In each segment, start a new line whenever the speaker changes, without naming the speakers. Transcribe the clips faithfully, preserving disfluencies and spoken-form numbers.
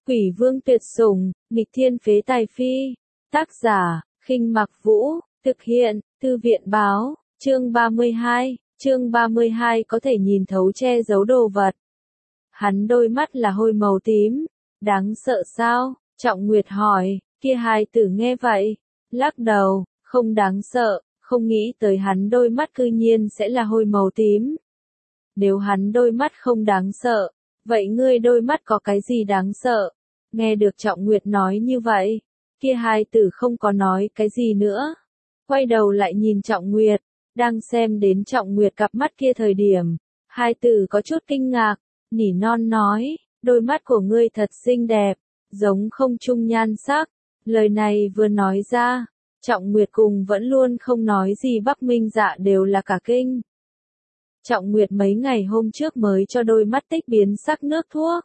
Quỷ vương tuyệt sủng, nghịch thiên phế tài phi. Tác giả, Khinh Mặc Vũ, thực hiện, Thư viện Báo, chương ba mươi hai, chương ba mươi hai có thể nhìn thấu che giấu đồ vật. Hắn đôi mắt là hôi màu tím, đáng sợ sao? Trọng Nguyệt hỏi, kia hai tử nghe vậy, lắc đầu, không đáng sợ, không nghĩ tới hắn đôi mắt cư nhiên sẽ là hôi màu tím. Nếu hắn đôi mắt không đáng sợ, vậy ngươi đôi mắt có cái gì đáng sợ? Nghe được Trọng Nguyệt nói như vậy, kia hai tử không có nói cái gì nữa. Quay đầu lại nhìn Trọng Nguyệt, đang xem đến Trọng Nguyệt cặp mắt kia thời điểm, hai tử có chút kinh ngạc, nỉ non nói, đôi mắt của ngươi thật xinh đẹp, giống không trung nhan sắc. Lời này vừa nói ra, Trọng Nguyệt cùng vẫn luôn không nói gì Bắc Minh Dạ đều là cả kinh. Trọng Nguyệt mấy ngày hôm trước mới cho đôi mắt tích biến sắc nước thuốc.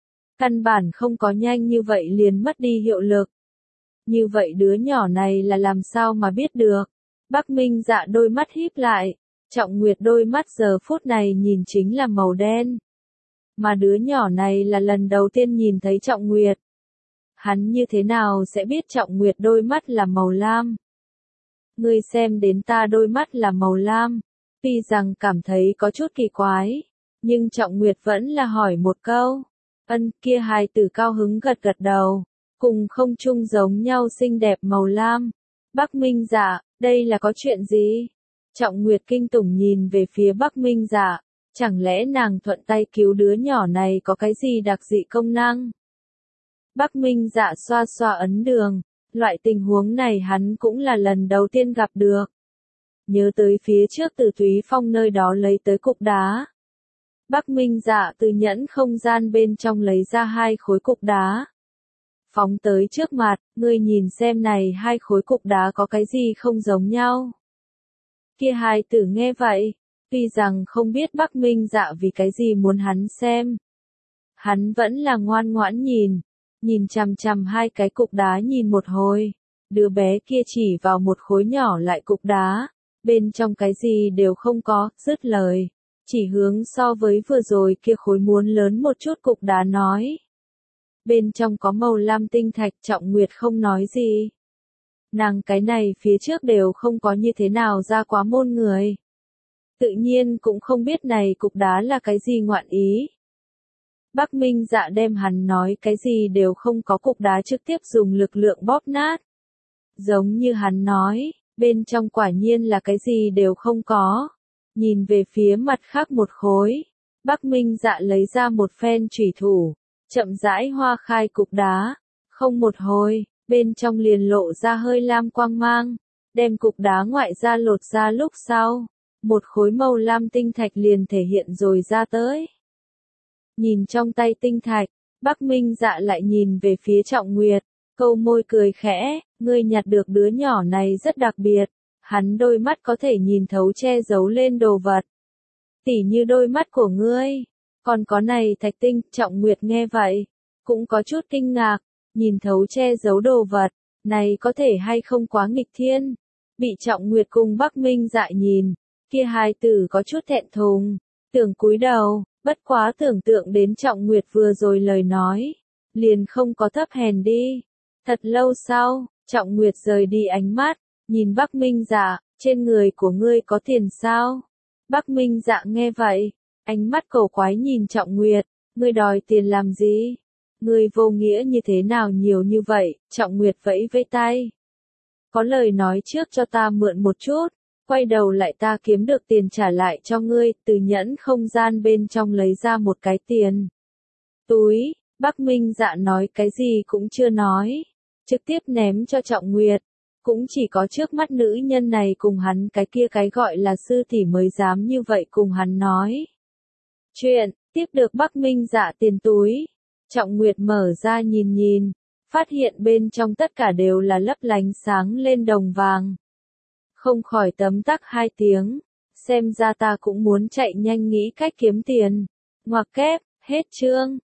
Căn bản không có nhanh như vậy liền mất đi hiệu lực. Như vậy đứa nhỏ này là làm sao mà biết được. Bắc Minh Dạ đôi mắt híp lại, Trọng Nguyệt đôi mắt giờ phút này nhìn chính là màu đen. Mà đứa nhỏ này là lần đầu tiên nhìn thấy Trọng Nguyệt. Hắn như thế nào sẽ biết Trọng Nguyệt đôi mắt là màu lam? Ngươi xem đến ta đôi mắt là màu lam. Tuy rằng cảm thấy có chút kỳ quái, nhưng Trọng Nguyệt vẫn là hỏi một câu. Ân, kia hai tử cao hứng gật gật đầu, cùng không chung giống nhau xinh đẹp màu lam. Bắc Minh Dạ, đây là có chuyện gì? Trọng Nguyệt kinh tủng nhìn về phía Bắc Minh Dạ, chẳng lẽ nàng thuận tay cứu đứa nhỏ này có cái gì đặc dị công năng? Bắc Minh Dạ xoa xoa ấn đường, loại tình huống này hắn cũng là lần đầu tiên gặp được. Nhớ tới phía trước từ Thúy Phong nơi đó lấy tới cục đá. Bắc Minh Dạ từ nhẫn không gian bên trong lấy ra hai khối cục đá. Phóng tới trước mặt, ngươi nhìn xem này hai khối cục đá có cái gì không giống nhau. Kia hai tử nghe vậy, tuy rằng không biết Bắc Minh Dạ vì cái gì muốn hắn xem. Hắn vẫn là ngoan ngoãn nhìn, nhìn chằm chằm hai cái cục đá nhìn một hồi. Đứa bé kia chỉ vào một khối nhỏ lại cục đá, bên trong cái gì đều không có, dứt lời. Chỉ hướng so với vừa rồi kia khối muốn lớn một chút cục đá nói. Bên trong có màu lam tinh thạch. Trọng Nguyệt không nói gì. Nàng cái này phía trước đều không có như thế nào ra quá môn người. Tự nhiên cũng không biết này cục đá là cái gì ngoạn ý. Bắc Minh Dạ đem hắn nói cái gì đều không có cục đá trực tiếp dùng lực lượng bóp nát. Giống như hắn nói, bên trong quả nhiên là cái gì đều không có. Nhìn về phía mặt khác một khối, Bắc Minh Dạ lấy ra một phen chủy thủ, chậm rãi hoa khai cục đá, không một hồi, bên trong liền lộ ra hơi lam quang mang, đem cục đá ngoại ra lột ra lúc sau, một khối màu lam tinh thạch liền thể hiện rồi ra tới. Nhìn trong tay tinh thạch, Bắc Minh Dạ lại nhìn về phía Trọng Nguyệt, câu môi cười khẽ, ngươi nhặt được đứa nhỏ này rất đặc biệt. Hắn đôi mắt có thể nhìn thấu che giấu lên đồ vật. Tỉ như đôi mắt của ngươi. Còn có này thạch tinh. Trọng Nguyệt nghe vậy, cũng có chút kinh ngạc. Nhìn thấu che giấu đồ vật, này có thể hay không quá nghịch thiên. Bị Trọng Nguyệt cùng Bắc Minh Dạ nhìn, kia hai tử có chút thẹn thùng, tưởng cúi đầu, bất quá tưởng tượng đến Trọng Nguyệt vừa rồi lời nói, liền không có thấp hèn đi. Thật lâu sau, Trọng Nguyệt rời đi ánh mắt. Nhìn Bắc Minh Dạ, trên người của ngươi có tiền sao? Bắc Minh Dạ nghe vậy, ánh mắt cầu quái nhìn Trọng Nguyệt, ngươi đòi tiền làm gì? Ngươi vô nghĩa như thế nào nhiều như vậy? Trọng Nguyệt vẫy vẫy tay. Có lời nói trước cho ta mượn một chút, quay đầu lại ta kiếm được tiền trả lại cho ngươi, từ nhẫn không gian bên trong lấy ra một cái tiền túi. Bắc Minh Dạ nói cái gì cũng chưa nói, trực tiếp ném cho Trọng Nguyệt. Cũng chỉ có trước mắt nữ nhân này cùng hắn cái kia cái gọi là sư tỷ mới dám như vậy cùng hắn nói. Chuyện, tiếp được Bắc Minh Dạ tiền túi. Trọng Nguyệt mở ra nhìn nhìn, phát hiện bên trong tất cả đều là lấp lánh sáng lên đồng vàng. Không khỏi tấm tắc hai tiếng, xem ra ta cũng muốn chạy nhanh nghĩ cách kiếm tiền. Ngoặc kép, hết chương.